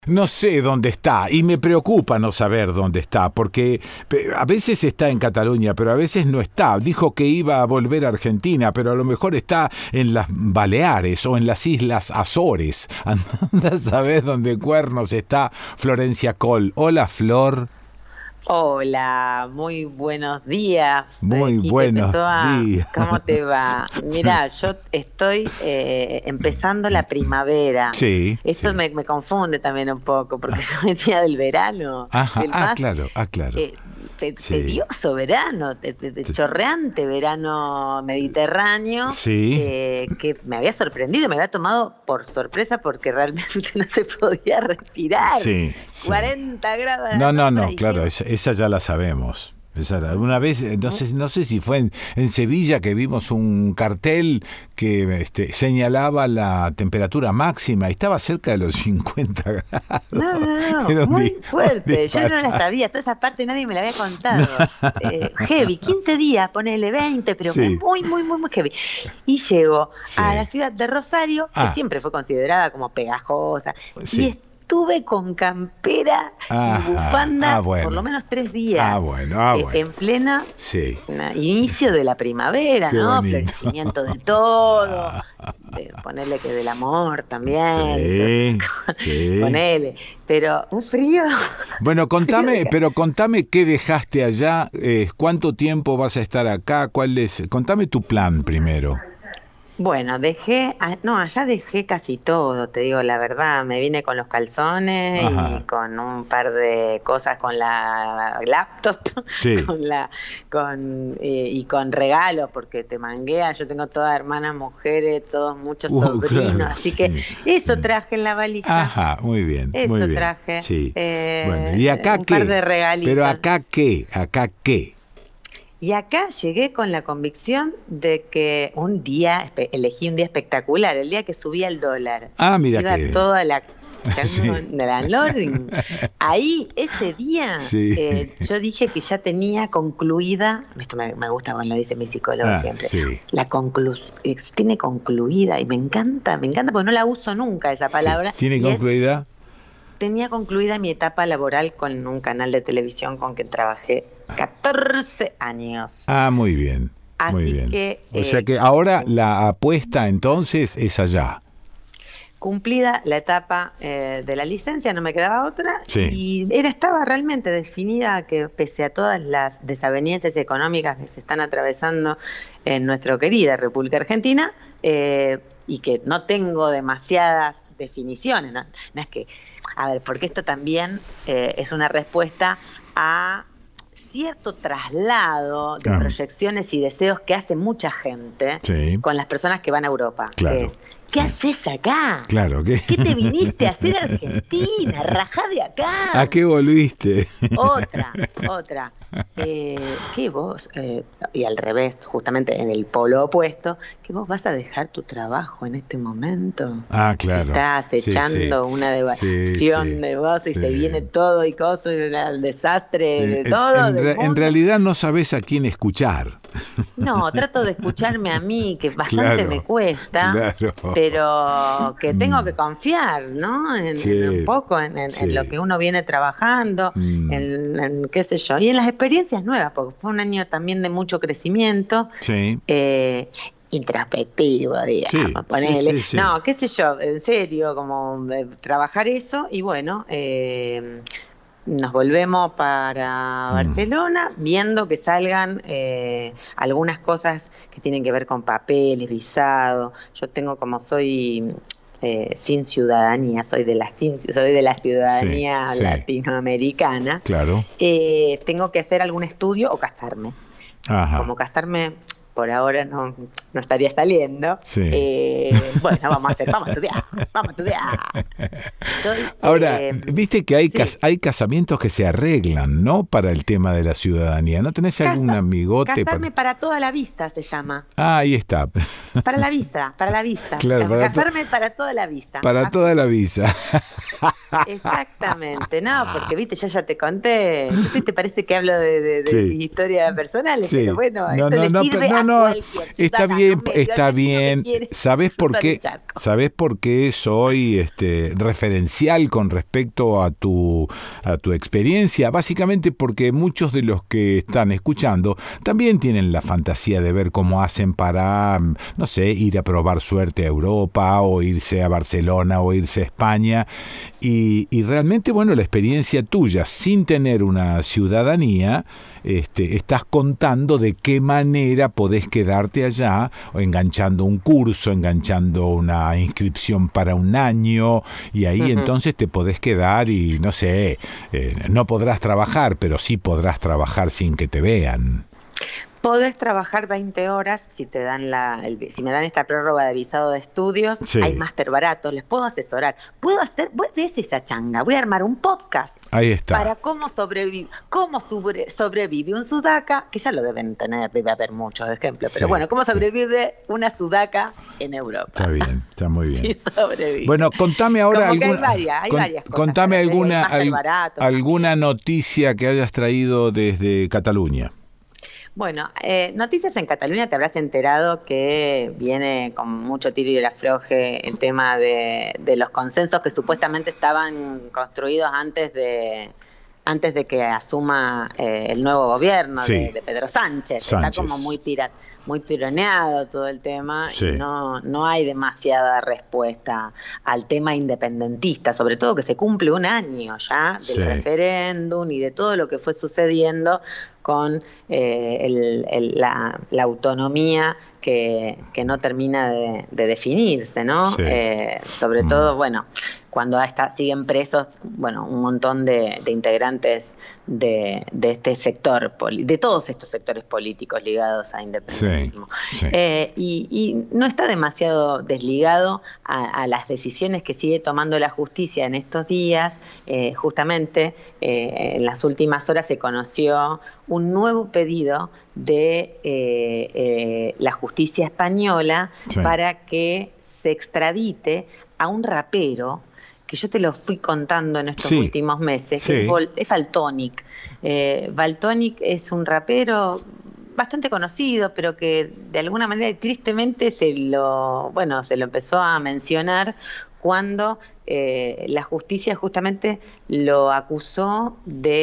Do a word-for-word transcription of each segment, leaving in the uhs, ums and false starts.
No sé dónde está y me preocupa no saber dónde está, porque a veces está en Cataluña, pero a veces no está. Dijo que iba a volver a Argentina, pero a lo mejor está en las Baleares o en las Islas Azores. Anda a saber dónde cuernos está Florencia Coll. Hola, Flor. Hola, muy buenos días. Muy Quique buenos Pessoa. días. ¿Cómo te va? Mirá, yo estoy eh, empezando la primavera. Sí. Esto sí. Me, me confunde también un poco, porque yo venía del verano. Ajá, del ah, más, claro, ah, claro. eh, pe- Sí. tedioso verano, te- te- te- chorreante verano mediterráneo, Sí. eh, que me había sorprendido, me había tomado por sorpresa porque realmente no se podía respirar. Sí, sí. cuarenta grados. a la No, no, sombra no, y claro, yo- esa, esa ya la sabemos. Esa era- una vez, eh, no sé, no sé si fue en, en Sevilla que vimos un cartel que este, señalaba la temperatura máxima y estaba cerca de los cincuenta grados. No, no, Era no, un muy di- fuerte. un Yo no la disparate. sabía, toda esa parte nadie me la había contado. Eh, heavy, quince días, ponele veinte, pero Sí. muy, muy, muy, muy heavy. Y llego Sí. a la ciudad de Rosario, que Ah. siempre fue considerada como pegajosa, Sí. y estuve con campera Ajá. y bufanda Ah, bueno. por lo menos tres días. Ah, bueno, ah, eh, bueno. En plena Sí. na- inicio de la primavera, Qué ¿no? bonito. Florecimiento de todo, de ponerle que del amor también. Sí, sí. Ponele, pero un frío. Bueno, contame, Frío. pero contame qué dejaste allá, eh, cuánto tiempo vas a estar acá, cuál es, contame tu plan primero. Bueno, dejé, a- no, allá dejé casi todo, te digo la verdad, me vine con los calzones Ajá. y con un par de cosas con la laptop, Sí. con la, con eh, y con regalos, porque te manguea, yo tengo todas hermanas mujeres, todos muchos Uh, sobrinos, claro, así sí. que eso traje en la valija. Ajá, muy bien, Eso muy bien. traje. Sí. Eh, Bueno, ¿y acá un qué? par de regalitos. Pero acá qué, acá qué. Y acá llegué con la convicción de que un día, espe- elegí un día espectacular, el día que subía el dólar. Ah, mira Iba qué bien. toda la Sí. de la Loring. Ahí, ese día, Sí. eh, yo dije que ya tenía concluida, esto me, me gusta cuando lo dice mi psicólogo Ah, siempre, sí. la conclu eh, tiene concluida, y me encanta, me encanta porque no la uso nunca esa palabra. Sí. ¿Tiene y es- concluida? tenía concluida mi etapa laboral con un canal de televisión con que trabajé catorce años. Ah, muy bien. Muy Así bien. que, o sea eh, que ahora la apuesta entonces es allá. Cumplida la etapa eh, de la licencia, no me quedaba otra, Sí. y era, estaba realmente definida que pese a todas las desavenencias económicas que se están atravesando en nuestra querida República Argentina, eh, y que no tengo demasiadas definiciones, no, no es que, a ver, porque esto también eh, es una respuesta a cierto traslado de Ah. proyecciones y deseos que hace mucha gente Sí. con las personas que van a Europa. Claro. Que es, ¿qué haces acá? Claro, ¿qué? ¿Qué te viniste a hacer a Argentina? Rajá de acá. ¿A qué volviste? Otra, otra. Eh, ¿Qué vos? Eh, y al revés, justamente en el polo opuesto, ¿que vos vas a dejar tu trabajo en este momento? Ah, claro. Estás Sí, echando sí. una devastación Sí, sí, de vos y sí. se viene todo y cosas, el desastre Sí. de En- todo. En, del re- en mundo. realidad no sabes a quién escuchar. No, trato de escucharme a mí, que bastante Claro, me cuesta, claro. pero que tengo Mm. que confiar, ¿no? En, Sí, en un poco, en, en- sí. en lo que uno viene trabajando, Mm. en, en qué sé yo, y en las experiencias nuevas, porque fue un año también de mucho crecimiento, Sí. eh, introspectivo, digamos, Sí, ponele. sí, sí, sí. No, qué sé yo, en serio, como eh, trabajar eso, y bueno, eh, nos volvemos para Mm. Barcelona viendo que salgan eh, algunas cosas que tienen que ver con papeles, visado. Yo tengo, como soy eh, sin ciudadanía, soy de la sin- soy de la ciudadanía Sí, sí. latinoamericana, Claro. eh, tengo que hacer algún estudio o casarme. Ajá. Como casarme por ahora no, no estaría saliendo. Sí. Eh, bueno, vamos a hacer, vamos a estudiar, vamos a estudiar. Soy, Ahora, eh, viste que hay, sí. cas- hay casamientos que se arreglan, ¿no? Para el tema de la ciudadanía. ¿No tenés algún Casa- amigote? Casarme para- para toda la vista se llama. Ah, ahí está. Para la vista, para la vista. Claro, para to- Casarme para toda la vista. Para Así- toda la visa. Exactamente, no, porque viste, yo ya te conté, yo te parece que hablo de, de, de Sí. mis historias personales, Sí. pero bueno, No, esto no, le no, sirve pero- no, a no, cualquier está ciudadano bien, medio está argentino que bien. quiere ¿Sabés por cruzar el qué? charco. ¿Sabés por qué soy este referencial con respecto a tu a tu experiencia? Básicamente porque muchos de los que están escuchando también tienen la fantasía de ver cómo hacen para, no sé, ir a probar suerte a Europa o irse a Barcelona o irse a España. Y, y realmente, bueno, la experiencia tuya sin tener una ciudadanía, este, estás contando de qué manera podés quedarte allá, o enganchando un curso, enganchando una inscripción para un año, y ahí Ujú. entonces te podés quedar y, no sé, eh, no podrás trabajar, pero sí podrás trabajar sin que te vean. Podés trabajar veinte horas si te dan la, el- si me dan esta prórroga de visado de estudios. Sí. Hay máster baratos, les puedo asesorar. Puedo hacer, vos ves esa changa, voy a armar un podcast Ahí está. para cómo sobrevive, cómo sobre- sobrevive un sudaca, que ya lo deben tener, debe haber muchos ejemplos, Sí, pero bueno, cómo sí. sobrevive una sudaca en Europa. Está bien, está muy bien. Sí, sobrevive. Bueno, contame ahora Como que hay alguna, varias, hay con- varias cosas contame para hacer, alguna, hay máster al- baratos alguna también. noticia que hayas traído desde Cataluña. Bueno, eh, Noticias en Cataluña, te habrás enterado que viene con mucho tiro y el afloje el tema de, de los consensos que supuestamente estaban construidos antes de antes de que asuma eh, el nuevo gobierno Sí. de, de Pedro Sánchez. Sánchez. Está como muy tira, muy tironeado todo el tema Sí. y no, no hay demasiada respuesta al tema independentista, sobre todo que se cumple un año ya del Sí. referéndum y de todo lo que fue sucediendo con eh, el, el, la, la autonomía que, que no termina de, de definirse, ¿no? Sí. Eh, sobre Mm. todo, bueno, cuando está, siguen presos, bueno, un montón de, de integrantes de, de este sector, poli- de todos estos sectores políticos ligados a independentismo. Sí, sí. Eh, y, y no está demasiado desligado a, a las decisiones que sigue tomando la justicia en estos días. Eh, justamente eh, en las últimas horas se conoció un nuevo pedido de eh, eh, la justicia española Sí. para que se extradite a un rapero que yo te lo fui contando en estos Sí. últimos meses, Sí. que es, Vol- es Valtonyc. Eh, Valtonyc es un rapero bastante conocido, pero que de alguna manera y tristemente se lo, bueno, se lo empezó a mencionar cuando eh, la justicia justamente lo acusó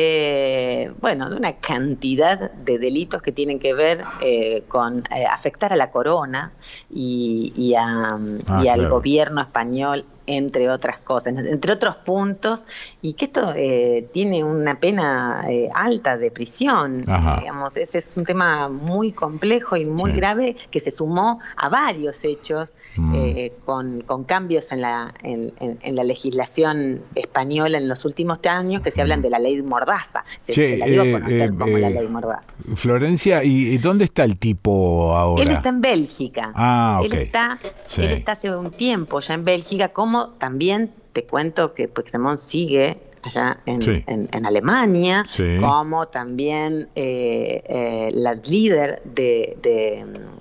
de, bueno, de una cantidad de delitos que tienen que ver eh, con eh, afectar a la corona y, y, a, Ah, y al claro. gobierno español, entre otras cosas, entre otros puntos, y que esto eh, tiene una pena eh, alta de prisión. Ajá. Digamos, ese es un tema muy complejo y muy Sí. grave que se sumó a varios hechos Mm. eh, con, con cambios en la, en, en- en la legislación española en los últimos años, que se hablan de la ley Mordaza. Se, Che, se la dio a eh, conocer eh, como la eh, ley Mordaza. Florencia, ¿y, y dónde está el tipo ahora? Él está en Bélgica. Ah, ok. Él está, Sí. él está hace un tiempo ya en Bélgica, como también te cuento que Puigdemont sigue allá en, Sí. en, en Alemania, Sí. como también eh, eh, la líder de, de,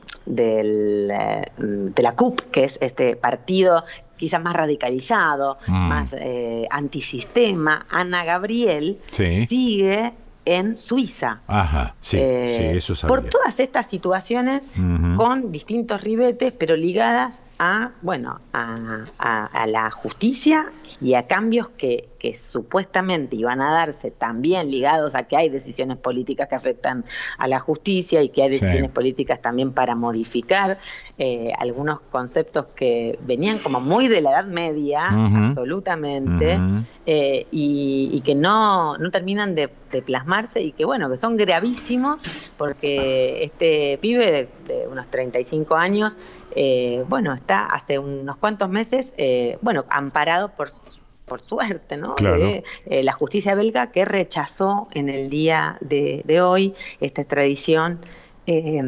del, eh, de la C U P, que es este partido quizás más radicalizado, Mm. más eh, antisistema, Ana Gabriel, Sí. sigue en Suiza. Ajá, sí, Eh, sí, eso sabía. por todas estas situaciones Ujú. con distintos ribetes, pero ligadas a, bueno, a, a- a la justicia y a cambios que, que supuestamente iban a darse también ligados a que hay decisiones políticas que afectan a la justicia y que hay Sí. decisiones políticas también para modificar eh, algunos conceptos que venían como muy de la Edad Media, Ujú. absolutamente, Ujú. eh, y, y que no, no terminan de, de plasmarse y que bueno, que son gravísimos porque este pibe de, de unos treinta y cinco años, eh, bueno, está hace unos cuantos meses, eh, bueno, amparado por por suerte, ¿no? Claro. De eh, la justicia belga que rechazó en el día de, de hoy esta extradición eh,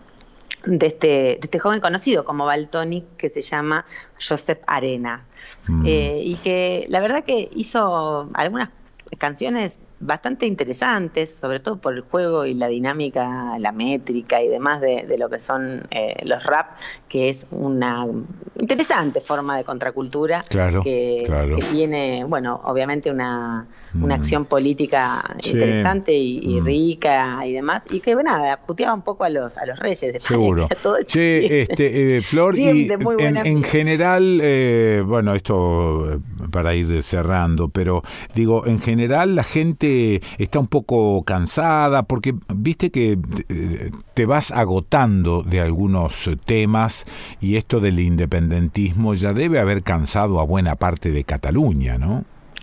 de este, de este joven conocido como Valtonyc, que se llama Josep Arena. Mm. Eh, y que la verdad que hizo algunas canciones bastante interesantes, sobre todo por el juego y la dinámica, la métrica y demás de, de lo que son eh, los rap, que es una interesante forma de contracultura claro, que, claro. que tiene, bueno, obviamente una, una mm. acción política sí. interesante y, y mm. rica y demás, y que bueno, nada, puteaba un poco a los a los reyes de España. Seguro. Todo che, este, eh, Flor, y en, en general, eh, bueno, esto para ir cerrando, pero digo, en general la gente está un poco cansada, porque viste que te vas agotando de algunos temas, y esto del independentismo ya debe haber cansado a buena parte de Cataluña, ¿no?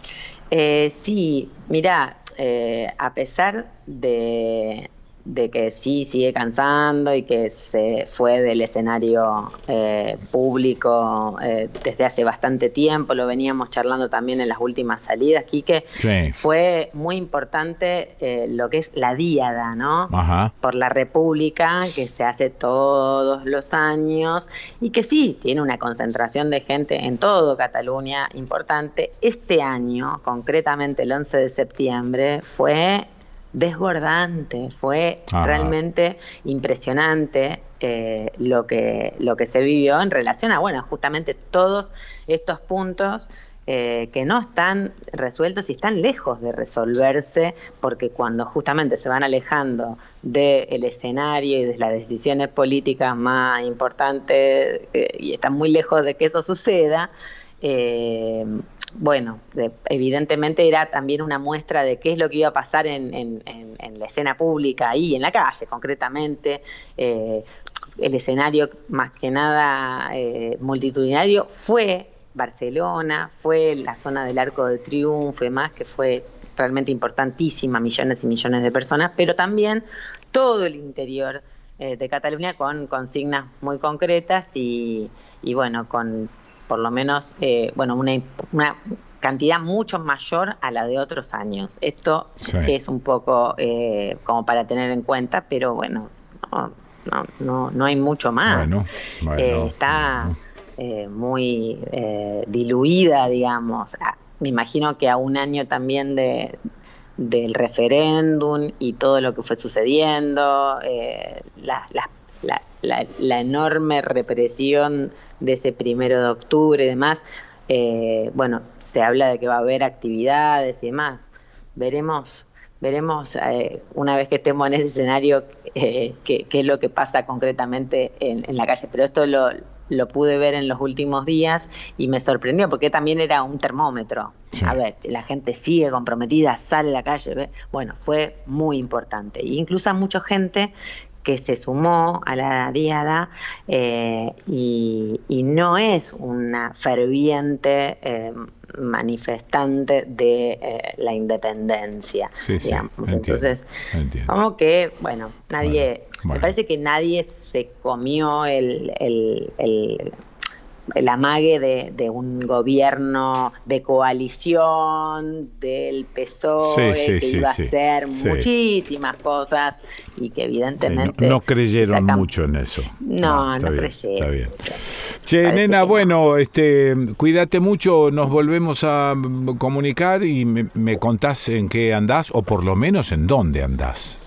Eh, sí, mirá, eh, a pesar de... de que sí sigue cansando y que se fue del escenario eh, público eh, desde hace bastante tiempo, lo veníamos charlando también en las últimas salidas, Quique, sí. fue muy importante eh, lo que es la Díada, ¿no? Ajá. Por la República, que se hace todos los años y que sí, tiene una concentración de gente en todo Cataluña importante. Este año, concretamente el once de septiembre, fue desbordante, fue Ajá. realmente impresionante eh, lo que lo que se vivió en relación a, bueno, justamente todos estos puntos eh, que no están resueltos y están lejos de resolverse, porque cuando justamente se van alejando del escenario y de las decisiones políticas más importantes eh, y están muy lejos de que eso suceda, eh, bueno, de, evidentemente era también una muestra de qué es lo que iba a pasar en, en, en, en la escena pública, ahí en la calle concretamente. Eh, el escenario más que nada eh, multitudinario fue Barcelona, fue la zona del Arco de Triunfo y demás, que fue realmente importantísima, millones y millones de personas, pero también todo el interior eh, de Cataluña con consignas muy concretas y, y bueno, con por lo menos, eh, bueno, una, una cantidad mucho mayor a la de otros años. Esto sí. es un poco eh, como para tener en cuenta, pero bueno, no, no, no, no hay mucho más. Bueno, bueno, eh, está bueno. Eh, muy eh, diluida, digamos. Ah, me imagino que a un año también de del referéndum y todo lo que fue sucediendo, eh, las las La, la, la enorme represión de ese primero de octubre y demás, eh, bueno, se habla de que va a haber actividades y demás. Veremos, veremos eh, una vez que estemos en ese escenario eh, qué, qué es lo que pasa concretamente en, en la calle. Pero esto lo, lo pude ver en los últimos días y me sorprendió porque también era un termómetro. Sí. A ver, la gente sigue comprometida, sale a la calle. ¿ve? Bueno, fue muy importante. E incluso mucha gente que se sumó a la Díada eh, y, y no es una ferviente eh, manifestante de eh, la independencia, sí, digamos. Sí, entiendo, Entonces, entiendo. como que, bueno, nadie, bueno, bueno. me parece que nadie se comió el, el, el el amague de, de un gobierno de coalición del P S O E sí, sí, que sí, iba sí, a hacer sí. muchísimas cosas y que evidentemente... Sí, no, no creyeron sacan... mucho en eso. No, no, no bien, creyeron. Está bien. Che, nena, bueno, no. este, cuídate mucho, nos volvemos a comunicar y me, me contás en qué andás, o por lo menos en dónde andás.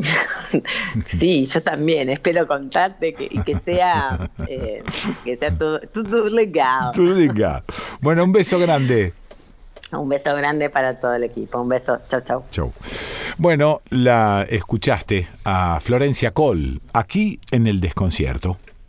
Sí, yo también espero contarte que, y que sea eh, que sea todo, todo legal. Todo legal. Bueno, un beso grande. Un beso grande para todo el equipo. Un beso. Chau, chau. Chau. Bueno, la escuchaste a Florencia Coll aquí en El Desconcierto.